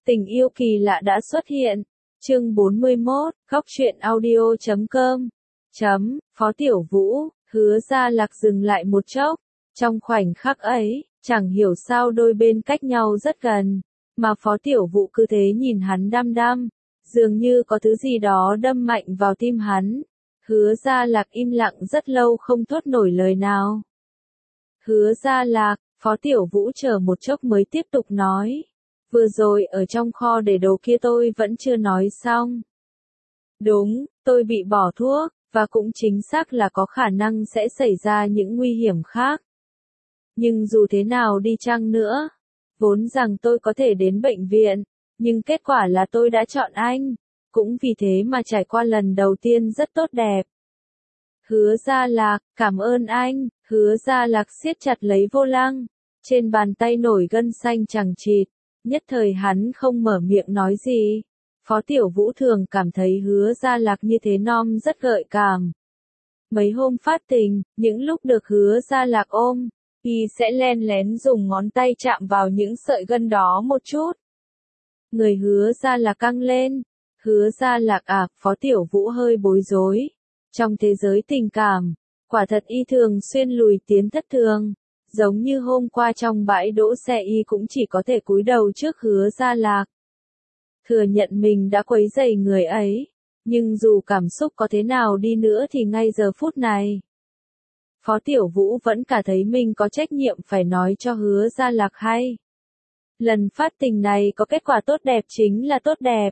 Tình yêu kỳ lạ đã xuất hiện. Chương 41, Góc truyện audio.com. Phó Tiểu Vũ, Hứa Gia Lạc dừng lại một chốc. Trong khoảnh khắc ấy, chẳng hiểu sao đôi bên cách nhau rất gần, mà Phó Tiểu Vũ cứ thế nhìn hắn đăm đăm, dường như có thứ gì đó đâm mạnh vào tim hắn. Hứa Gia Lạc im lặng rất lâu không thốt nổi lời nào. Hứa Gia Lạc, Phó Tiểu Vũ chờ một chốc mới tiếp tục nói. Vừa rồi ở trong kho để đồ kia tôi vẫn chưa nói xong. Đúng, tôi bị bỏ thuốc, và cũng chính xác là có khả năng sẽ xảy ra những nguy hiểm khác. Nhưng dù thế nào đi chăng nữa, vốn rằng tôi có thể đến bệnh viện, nhưng kết quả là tôi đã chọn anh, cũng vì thế mà trải qua lần đầu tiên rất tốt đẹp. Hứa Gia Lạc, cảm ơn anh. Hứa Gia Lạc siết chặt lấy vô lăng, trên bàn tay nổi gân xanh chằng chịt, nhất thời hắn không mở miệng nói gì. Phó Tiểu Vũ thường cảm thấy Hứa Gia Lạc như thế non rất gợi cảm. Mấy hôm phát tình, những lúc được Hứa Gia Lạc ôm, y sẽ len lén dùng ngón tay chạm vào những sợi gân đó một chút. Người Hứa Gia Lạc căng lên. Hứa Gia Lạc à, Phó Tiểu Vũ hơi bối rối. Trong thế giới tình cảm, quả thật y thường xuyên lùi tiến thất thường. Giống như hôm qua trong bãi đỗ xe y cũng chỉ có thể cúi đầu trước Hứa Gia Lạc. Thừa nhận mình đã quấy rầy người ấy, nhưng dù cảm xúc có thế nào đi nữa thì ngay giờ phút này, Phó Tiểu Vũ vẫn cả thấy mình có trách nhiệm phải nói cho Hứa Gia Lạc hay. Lần phát tình này có kết quả tốt đẹp chính là tốt đẹp.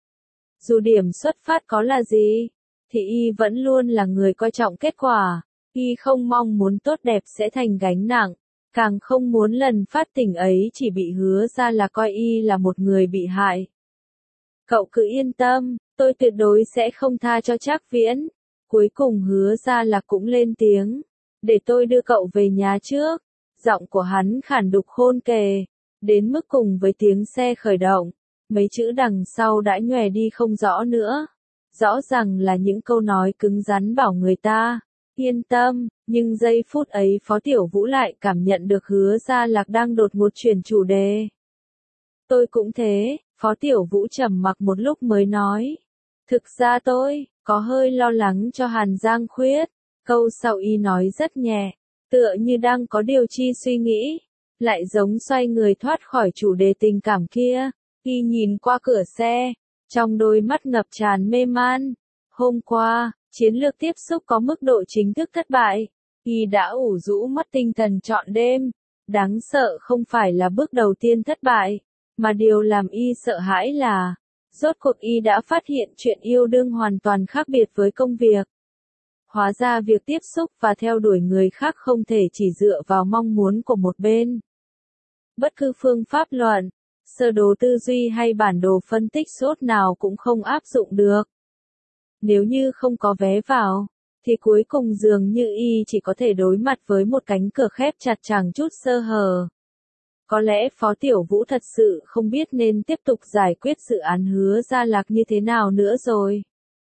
Dù điểm xuất phát có là gì, thì y vẫn luôn là người coi trọng kết quả. Y không mong muốn tốt đẹp sẽ thành gánh nặng, càng không muốn lần phát tình ấy chỉ bị Hứa Gia Lạc coi y là một người bị hại. Cậu cứ yên tâm, tôi tuyệt đối sẽ không tha cho Trác Viễn. Cuối cùng Hứa Gia Lạc cũng lên tiếng, để tôi đưa cậu về nhà trước. Giọng của hắn khản đục khôn kề, đến mức cùng với tiếng xe khởi động, mấy chữ đằng sau đã nhòe đi không rõ nữa. Rõ ràng là những câu nói cứng rắn bảo người ta yên tâm, nhưng giây phút ấy Phó Tiểu Vũ lại cảm nhận được Hứa Gia Lạc đang đột ngột chuyển chủ đề. Tôi cũng thế. Phó Tiểu Vũ trầm mặc một lúc mới nói. Thực ra tôi có hơi lo lắng cho Hàn Giang Khuyết. Câu sau y nói rất nhẹ, tựa như đang có điều chi suy nghĩ, lại giống xoay người thoát khỏi chủ đề tình cảm kia. Y nhìn qua cửa xe, trong đôi mắt ngập tràn mê man. Hôm qua, chiến lược tiếp xúc có mức độ chính thức thất bại. Y đã ủ rũ mất tinh thần trọn đêm. Đáng sợ không phải là bước đầu tiên thất bại, mà điều làm y sợ hãi là, rốt cuộc y đã phát hiện chuyện yêu đương hoàn toàn khác biệt với công việc. Hóa ra việc tiếp xúc và theo đuổi người khác không thể chỉ dựa vào mong muốn của một bên. Bất cứ phương pháp luận, sơ đồ tư duy hay bản đồ phân tích SWOT nào cũng không áp dụng được. Nếu như không có vé vào, thì cuối cùng dường như y chỉ có thể đối mặt với một cánh cửa khép chặt chẳng chút sơ hở. Có lẽ Phó Tiểu Vũ thật sự không biết nên tiếp tục giải quyết dự án Hứa Gia Lạc như thế nào nữa rồi.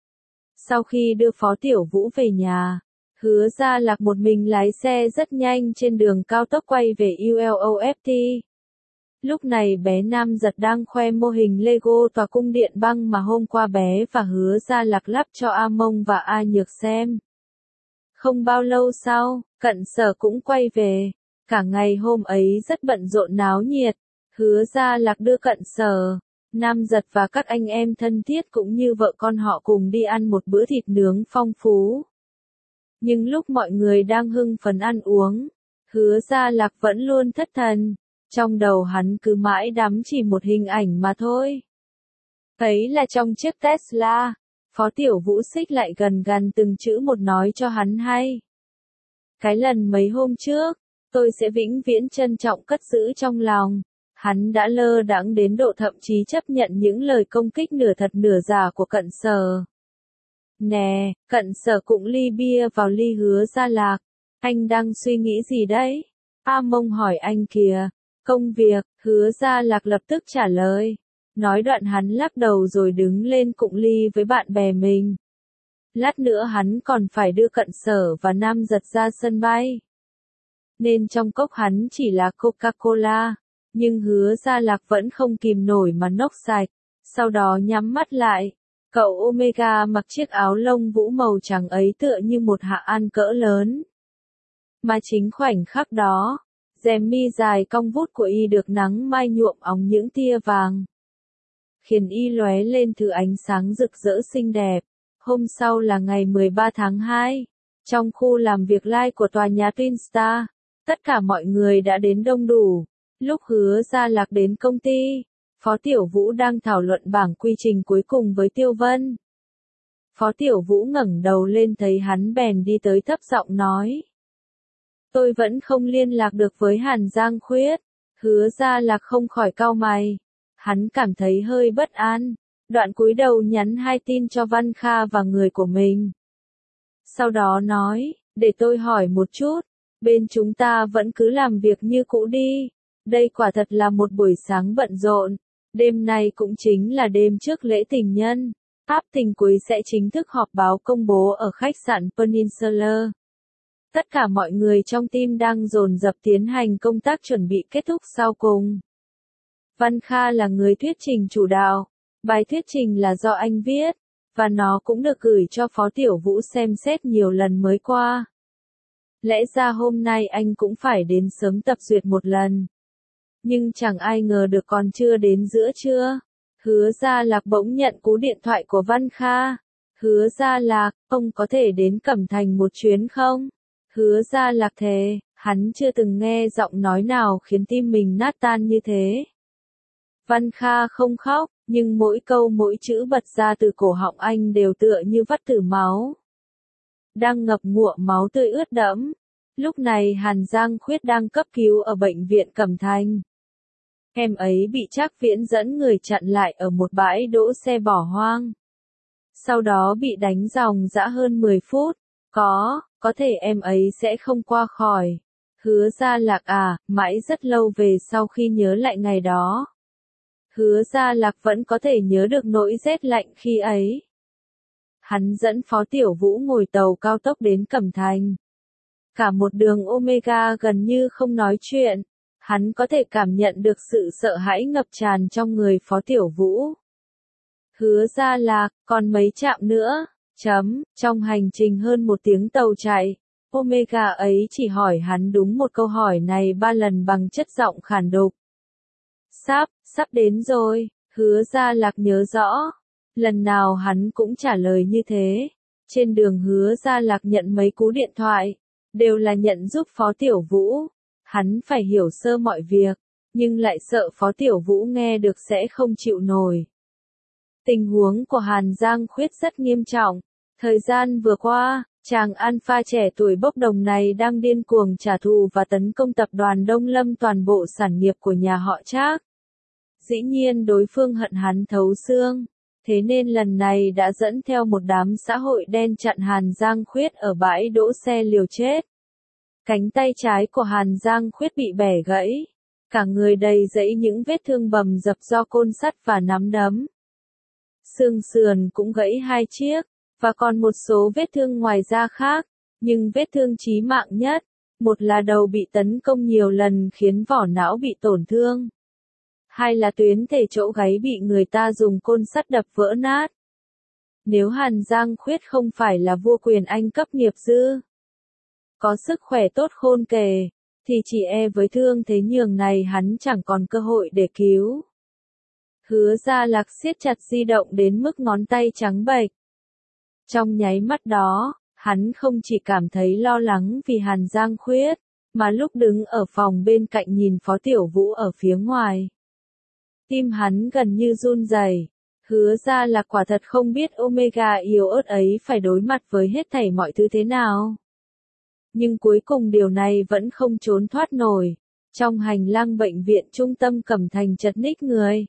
Sau khi đưa Phó Tiểu Vũ về nhà, Hứa Gia Lạc một mình lái xe rất nhanh trên đường cao tốc quay về ULOFT. Lúc này bé Nam Giật đang khoe mô hình Lego tòa cung điện băng mà hôm qua bé và Hứa Gia Lạc lắp cho A Mông và A Nhược xem. Không bao lâu sau, Cận Sở cũng quay về. Cả ngày hôm ấy rất bận rộn náo nhiệt. Hứa Gia Lạc đưa Cận Sở, Nam Giật và các anh em thân thiết cũng như vợ con họ cùng đi ăn một bữa thịt nướng phong phú. Nhưng lúc mọi người đang hưng phấn ăn uống, Hứa Gia Lạc vẫn luôn thất thần. Trong đầu hắn cứ mãi đắm chỉ một hình ảnh mà thôi. Ấy là trong chiếc Tesla. Phó Tiểu Vũ xích lại gần gần từng chữ một nói cho hắn hay. Cái lần mấy hôm trước, tôi sẽ vĩnh viễn trân trọng cất giữ trong lòng. Hắn đã lơ đãng đến độ thậm chí chấp nhận những lời công kích nửa thật nửa giả của Cận Sở. Nè, Cận Sở cũng ly bia vào ly Hứa Gia Lạc. Anh đang suy nghĩ gì đấy? A Mông hỏi anh kìa. Công việc. Hứa Gia Lạc lập tức trả lời. Nói đoạn hắn lắc đầu rồi đứng lên cụng ly với bạn bè mình. Lát nữa hắn còn phải đưa Cận Sở và Nam Giật ra sân bay. Nên trong cốc hắn chỉ là Coca-Cola. Nhưng Hứa Gia Lạc vẫn không kìm nổi mà nốc sạch, sau đó nhắm mắt lại. Cậu Omega mặc chiếc áo lông vũ màu trắng ấy tựa như một hạ an cỡ lớn. Mà chính khoảnh khắc đó, rèm mi dài cong vút của y được nắng mai nhuộm óng những tia vàng, khiến y lóe lên thứ ánh sáng rực rỡ xinh đẹp. Hôm sau là ngày 13 tháng 2, trong khu làm việc live của tòa nhà Twin Star, tất cả mọi người đã đến đông đủ. Lúc Hứa Gia Lạc đến công ty, Phó Tiểu Vũ đang thảo luận bảng quy trình cuối cùng với Tiêu Vân. Phó Tiểu Vũ ngẩng đầu lên thấy hắn bèn đi tới thấp giọng nói. Tôi vẫn không liên lạc được với Hàn Giang Khuyết. Hứa Gia Lạc không khỏi cau mày. Hắn cảm thấy hơi bất an. Đoạn cúi đầu nhắn 2 tin cho Văn Kha và người của mình. Sau đó nói, để tôi hỏi một chút, bên chúng ta vẫn cứ làm việc như cũ đi. Đây quả thật là một buổi sáng bận rộn. Đêm nay cũng chính là đêm trước lễ tình nhân. Áp tình cuối sẽ chính thức họp báo công bố ở khách sạn Peninsula. Tất cả mọi người trong team đang dồn dập tiến hành công tác chuẩn bị kết thúc sau cùng. Văn Kha là người thuyết trình chủ đạo. Bài thuyết trình là do anh viết, và nó cũng được gửi cho Phó Tiểu Vũ xem xét nhiều lần mới qua. Lẽ ra hôm nay anh cũng phải đến sớm tập duyệt một lần. Nhưng chẳng ai ngờ được còn chưa đến giữa trưa. Hứa Gia Lạc bỗng nhận cú điện thoại của Văn Kha. Hứa Gia Lạc, ông có thể đến Cẩm Thành một chuyến không? Hứa Gia Lạc thề, hắn chưa từng nghe giọng nói nào khiến tim mình nát tan như thế. Văn Kha không khóc, nhưng mỗi câu mỗi chữ bật ra từ cổ họng anh đều tựa như vắt tử máu. Đang ngập ngụa máu tươi ướt đẫm. Lúc này Hàn Giang Khuyết đang cấp cứu ở bệnh viện Cẩm Thành. Em ấy bị Trác Viễn dẫn người chặn lại ở một bãi đỗ xe bỏ hoang. Sau đó bị đánh ròng rã hơn 10 phút. Có thể em ấy sẽ không qua khỏi. Hứa Gia Lạc à, mãi rất lâu về sau khi nhớ lại ngày đó. Hứa Gia Lạc vẫn có thể nhớ được nỗi rét lạnh khi ấy. Hắn dẫn Phó Tiểu Vũ ngồi tàu cao tốc đến Cẩm Thành. Cả một đường Omega gần như không nói chuyện. Hắn có thể cảm nhận được sự sợ hãi ngập tràn trong người Phó Tiểu Vũ. Hứa Gia Lạc, còn mấy trạm nữa? Trong hành trình hơn 1 tiếng tàu chạy, Omega ấy chỉ hỏi hắn đúng một câu hỏi này 3 lần bằng chất giọng khàn đục. Sắp đến rồi, Hứa Gia Lạc nhớ rõ. Lần nào hắn cũng trả lời như thế. Trên đường Hứa Gia Lạc nhận mấy cú điện thoại, đều là nhận giúp Phó Tiểu Vũ. Hắn phải hiểu sơ mọi việc, nhưng lại sợ Phó Tiểu Vũ nghe được sẽ không chịu nổi. Tình huống của Hàn Giang Khuyết rất nghiêm trọng. Thời gian vừa qua, chàng alpha trẻ tuổi bốc đồng này đang điên cuồng trả thù và tấn công tập đoàn Đông Lâm toàn bộ sản nghiệp của nhà họ Trác. Dĩ nhiên đối phương hận hắn thấu xương, thế nên lần này đã dẫn theo một đám xã hội đen chặn Hàn Giang Khuyết ở bãi đỗ xe liều chết. Cánh tay trái của Hàn Giang Khuyết bị bẻ gãy, cả người đầy rẫy những vết thương bầm dập do côn sắt và nắm đấm. Xương sườn cũng gãy 2 chiếc, và còn một số vết thương ngoài da khác, nhưng vết thương chí mạng nhất, một là đầu bị tấn công nhiều lần khiến vỏ não bị tổn thương. 2 là tuyến thể chỗ gáy bị người ta dùng côn sắt đập vỡ nát. Nếu Hàn Giang Khuyết không phải là vua quyền Anh cấp nghiệp dư, có sức khỏe tốt khôn kể, thì chỉ với thương thế nhường này hắn chẳng còn cơ hội để cứu. Hứa Gia Lạc siết chặt di động đến mức ngón tay trắng bệch. Trong nháy mắt đó, hắn không chỉ cảm thấy lo lắng vì Hàn Giang Khuyết, mà lúc đứng ở phòng bên cạnh nhìn Phó Tiểu Vũ ở phía ngoài. Tim hắn gần như run rẩy. Hứa Gia Lạc quả thật không biết Omega yếu ớt ấy phải đối mặt với hết thảy mọi thứ thế nào. Nhưng cuối cùng điều này vẫn không trốn thoát nổi. Trong hành lang bệnh viện trung tâm Cẩm Thành chật ních người.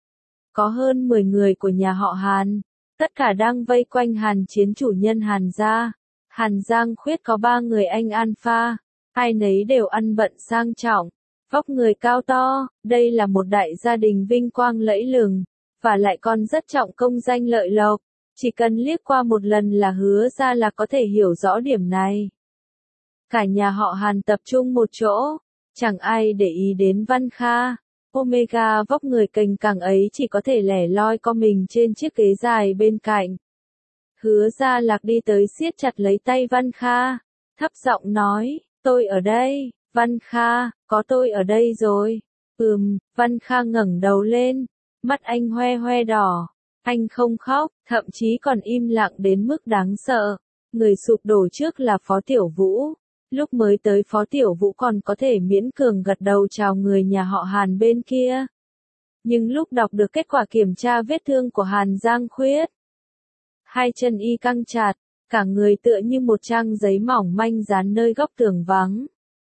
Có hơn 10 người của nhà họ Hàn, tất cả đang vây quanh Hàn Chiến chủ nhân Hàn gia. Hàn Giang Khuyết có 3 người anh alpha, ai nấy đều ăn bận sang trọng, vóc người cao to, đây là một đại gia đình vinh quang lẫy lừng, và lại còn rất trọng công danh lợi lộc. Chỉ cần liếc qua một lần là Hứa Gia Lạc có thể hiểu rõ điểm này. Cả nhà họ Hàn tập trung một chỗ, chẳng ai để ý đến Văn Kha, Omega vóc người cành càng ấy chỉ có thể lẻ loi co mình trên chiếc ghế dài bên cạnh. Hứa Gia Lạc đi tới siết chặt lấy tay Văn Kha, thấp giọng nói, tôi ở đây, Văn Kha, có tôi ở đây rồi. Văn Kha ngẩng đầu lên, mắt anh hoe hoe đỏ, anh không khóc, thậm chí còn im lặng đến mức đáng sợ. Người sụp đổ trước là Phó Tiểu Vũ. Lúc mới tới Phó Tiểu Vũ còn có thể miễn cường gật đầu chào người nhà họ Hàn bên kia. Nhưng lúc đọc được kết quả kiểm tra vết thương của Hàn Giang Khuyết, hai chân y căng chặt, cả người tựa như một trang giấy mỏng manh dán nơi góc tường vắng.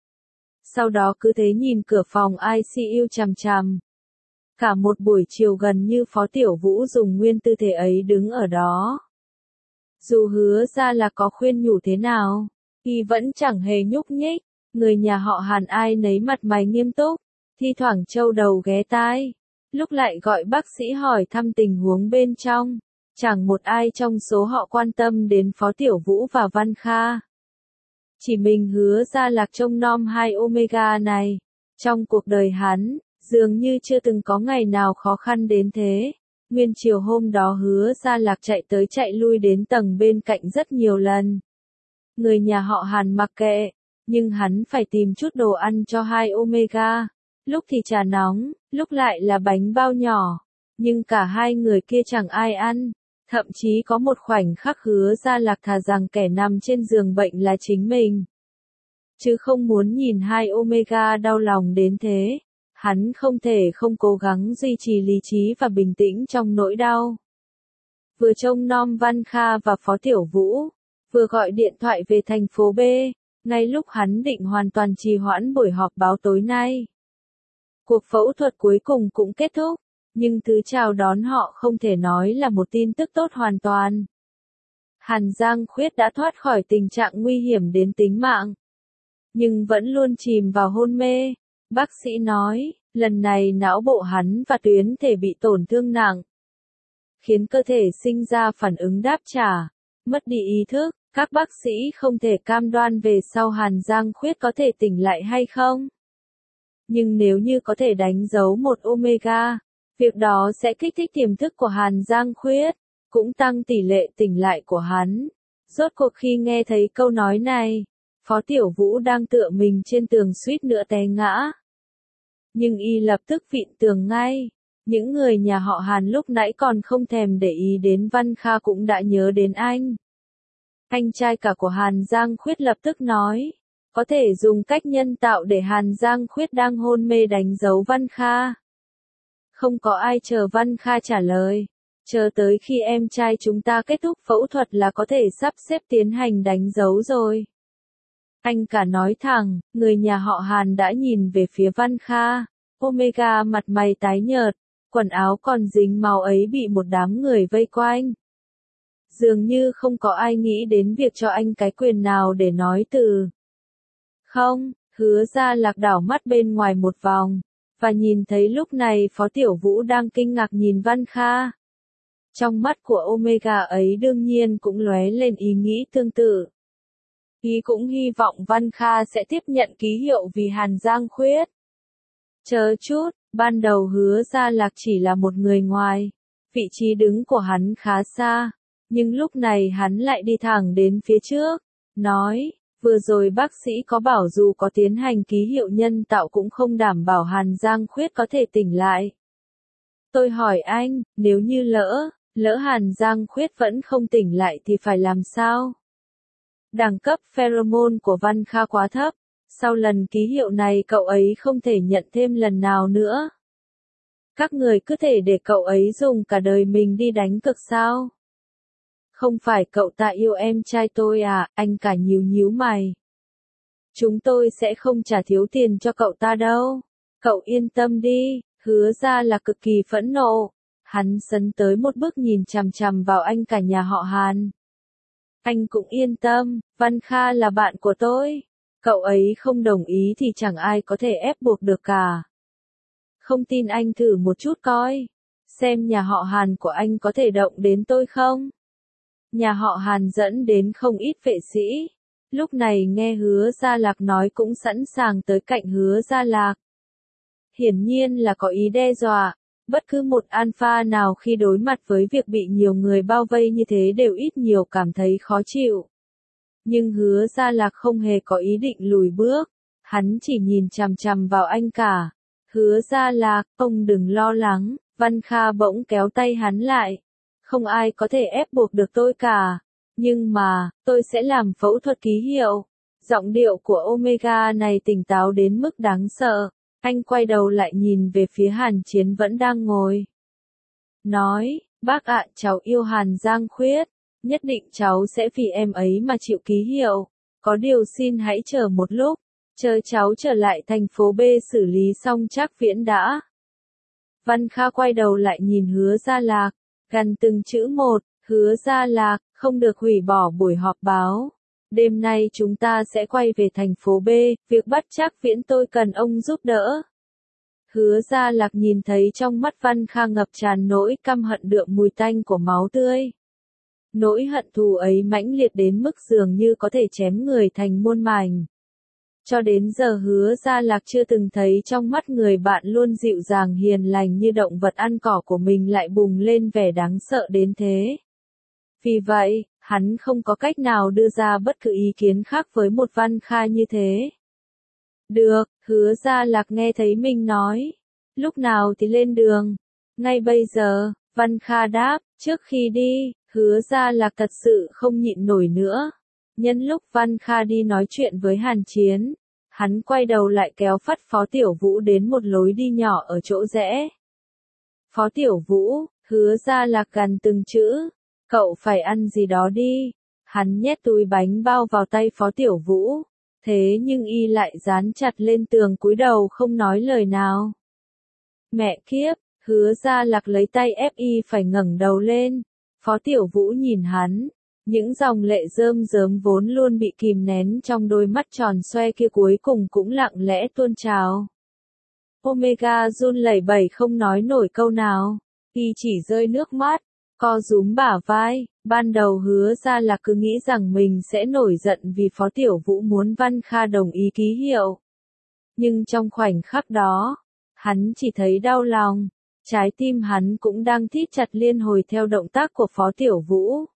Sau đó cứ thế nhìn cửa phòng ICU chằm chằm. Cả một buổi chiều gần như Phó Tiểu Vũ dùng nguyên tư thế ấy đứng ở đó. Dù Hứa Gia Lạc có khuyên nhủ thế nào, y vẫn chẳng hề nhúc nhích. Người nhà họ Hàn ai nấy mặt mày nghiêm túc, thi thoảng châu đầu ghé tai, lúc lại gọi bác sĩ hỏi thăm tình huống bên trong. Chẳng một ai trong số họ quan tâm đến Phó Tiểu Vũ và Văn Kha. Chỉ mình Hứa Gia Lạc trông nom hai Omega này. Trong cuộc đời hắn, dường như chưa từng có ngày nào khó khăn đến thế. Nguyên chiều hôm đó Hứa Gia Lạc chạy tới chạy lui đến tầng bên cạnh rất nhiều lần. Người nhà họ Hàn mặc kệ, nhưng hắn phải tìm chút đồ ăn cho hai Omega. Lúc thì trà nóng, lúc lại là bánh bao nhỏ. Nhưng cả hai người kia chẳng ai ăn. Thậm chí có một khoảnh khắc Hứa Gia Lạc thà rằng kẻ nằm trên giường bệnh là chính mình. Chứ không muốn nhìn hai Omega đau lòng đến thế. Hắn không thể không cố gắng duy trì lý trí và bình tĩnh trong nỗi đau. Vừa trông nom Văn Kha và Phó Tiểu Vũ, vừa gọi điện thoại về thành phố B, ngay lúc hắn định hoàn toàn trì hoãn buổi họp báo tối nay. Cuộc phẫu thuật cuối cùng cũng kết thúc, nhưng thứ chào đón họ không thể nói là một tin tức tốt hoàn toàn. Hàn Giang Khuyết đã thoát khỏi tình trạng nguy hiểm đến tính mạng, nhưng vẫn luôn chìm vào hôn mê. Bác sĩ nói, lần này não bộ hắn và tuyến thể bị tổn thương nặng, khiến cơ thể sinh ra phản ứng đáp trả, mất đi ý thức. Các bác sĩ không thể cam đoan về sau Hàn Giang Khuyết có thể tỉnh lại hay không. Nhưng nếu như có thể đánh dấu một Omega, việc đó sẽ kích thích tiềm thức của Hàn Giang Khuyết, cũng tăng tỷ lệ tỉnh lại của hắn. Rốt cuộc khi nghe thấy câu nói này, Phó Tiểu Vũ đang tựa mình trên tường suýt nữa té ngã. Nhưng y lập tức vịn tường ngay. Những người nhà họ Hàn lúc nãy còn không thèm để ý đến Văn Kha cũng đã nhớ đến anh. Anh trai cả của Hàn Giang Khuyết lập tức nói, có thể dùng cách nhân tạo để Hàn Giang Khuyết đang hôn mê đánh dấu Văn Kha. Không có ai chờ Văn Kha trả lời, chờ tới khi em trai chúng ta kết thúc phẫu thuật là có thể sắp xếp tiến hành đánh dấu rồi. Anh cả nói thẳng, người nhà họ Hàn đã nhìn về phía Văn Kha. Omega mặt mày tái nhợt, quần áo còn dính máu ấy bị một đám người vây quanh. Dường như không có ai nghĩ đến việc cho anh cái quyền nào để nói từ. Không, Hứa Gia Lạc đảo mắt bên ngoài một vòng, và nhìn thấy lúc này Phó Tiểu Vũ đang kinh ngạc nhìn Văn Kha. Trong mắt của Omega ấy đương nhiên cũng lóe lên ý nghĩ tương tự. Y cũng hy vọng Văn Kha sẽ tiếp nhận ký hiệu vì Hàn Giang Khuyết. Chờ chút, ban đầu Hứa Gia Lạc chỉ là một người ngoài, vị trí đứng của hắn khá xa, nhưng lúc này hắn lại đi thẳng đến phía trước, nói, vừa rồi bác sĩ có bảo dù có tiến hành ký hiệu nhân tạo cũng không đảm bảo Hàn Giang Khuyết có thể tỉnh lại. Tôi hỏi anh, nếu như lỡ Hàn Giang Khuyết vẫn không tỉnh lại thì phải làm sao? Đẳng cấp pheromone của Văn Kha quá thấp, sau lần ký hiệu này cậu ấy không thể nhận thêm lần nào nữa. Các người cứ thể để cậu ấy dùng cả đời mình đi đánh cược sao? Không phải cậu ta yêu em trai tôi à, anh cả nhíu nhíu mày. Chúng tôi sẽ không trả thiếu tiền cho cậu ta đâu. Cậu yên tâm đi, Hứa Gia là cực kỳ phẫn nộ. Hắn sấn tới một bước nhìn chằm chằm vào anh cả nhà họ Hàn. Anh cũng yên tâm, Văn Kha là bạn của tôi. Cậu ấy không đồng ý thì chẳng ai có thể ép buộc được cả. Không tin anh thử một chút coi. Xem nhà họ Hàn của anh có thể động đến tôi không? Nhà họ Hàn dẫn đến không ít vệ sĩ. Lúc này nghe Hứa Gia Lạc nói cũng sẵn sàng tới cạnh Hứa Gia Lạc. hiển nhiên là có ý đe dọa. Bất cứ một alpha nào khi đối mặt với việc bị nhiều người bao vây như thế đều ít nhiều cảm thấy khó chịu. Nhưng Hứa Gia Lạc không hề có ý định lùi bước, hắn chỉ nhìn chằm chằm vào anh cả. Hứa Gia Lạc, ông đừng lo lắng, Văn Kha bỗng kéo tay hắn lại. Không ai có thể ép buộc được tôi cả. Nhưng mà, tôi sẽ làm phẫu thuật ký hiệu. Giọng điệu của Omega này tỉnh táo đến mức đáng sợ. Anh quay đầu lại nhìn về phía Hàn Chiến vẫn đang ngồi. Nói, bác ạ, cháu yêu Hàn Giang Khuyết. Nhất định cháu sẽ vì em ấy mà chịu ký hiệu. Có điều xin hãy chờ một lúc. Chờ cháu trở lại thành phố B xử lý xong Trác Viễn đã. Văn Kha quay đầu lại nhìn Hứa Gia Lạc. Gần từng chữ một, Hứa Gia Lạc, không được hủy bỏ buổi họp báo. Đêm nay chúng ta sẽ quay về thành phố B, việc bắt Trác Viễn tôi cần ông giúp đỡ. Hứa Gia Lạc nhìn thấy trong mắt Văn Kha ngập tràn nỗi căm hận đượm mùi tanh của máu tươi. Nỗi hận thù ấy mãnh liệt đến mức dường như có thể chém người thành muôn mảnh. Cho đến giờ Hứa Gia Lạc chưa từng thấy trong mắt người bạn luôn dịu dàng hiền lành như động vật ăn cỏ của mình lại bùng lên vẻ đáng sợ đến thế. Vì vậy, hắn không có cách nào đưa ra bất cứ ý kiến khác với một Văn Kha như thế. Được, Hứa Gia Lạc nghe thấy mình nói. Lúc nào thì lên đường? Ngay bây giờ, Văn Kha đáp, trước khi đi, Hứa Gia Lạc thật sự không nhịn nổi nữa. Nhân lúc Văn Kha đi nói chuyện với Hàn Chiến, hắn quay đầu lại kéo phắt Phó Tiểu Vũ đến một lối đi nhỏ ở chỗ rẽ. Phó Tiểu Vũ, Hứa Gia Lạc gần từng chữ, cậu phải ăn gì đó đi. Hắn nhét túi bánh bao vào tay Phó Tiểu Vũ, thế nhưng y lại dán chặt lên tường cúi đầu không nói lời nào. Mẹ kiếp, Hứa Gia Lạc lấy tay ép y phải ngẩng đầu lên. Phó Tiểu Vũ nhìn hắn. Những dòng lệ rơm rớm vốn luôn bị kìm nén trong đôi mắt tròn xoe kia cuối cùng cũng lặng lẽ tuôn trào. Omega run lẩy bẩy không nói nổi câu nào, y chỉ rơi nước mắt, co rúm bả vai. Ban đầu Hứa Gia Lạc cứ nghĩ rằng mình sẽ nổi giận vì Phó Tiểu Vũ muốn Văn Kha đồng ý ký hiệu. Nhưng trong khoảnh khắc đó, hắn chỉ thấy đau lòng, trái tim hắn cũng đang thít chặt liên hồi theo động tác của Phó Tiểu Vũ.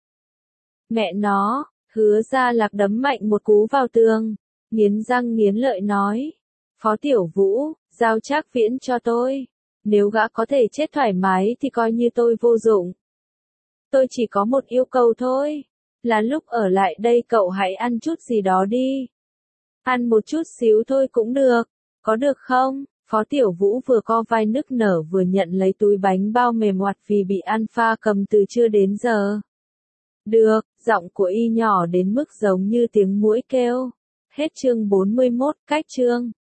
Mẹ nó, Hứa Gia Lạc đấm mạnh một cú vào tường, nghiến răng nghiến lợi nói. Phó Tiểu Vũ, giao Trác Viễn cho tôi. Nếu gã có thể chết thoải mái thì coi như tôi vô dụng. Tôi chỉ có một yêu cầu thôi. Là lúc ở lại đây cậu hãy ăn chút gì đó đi. Ăn một chút xíu thôi cũng được. Có được không? Phó Tiểu Vũ vừa co vai nức nở vừa nhận lấy túi bánh bao mềm oặt vì bị Alpha cầm từ trưa đến giờ. Được, giọng của y nhỏ đến mức giống như tiếng muỗi kêu. Hết chương 41, cách chương.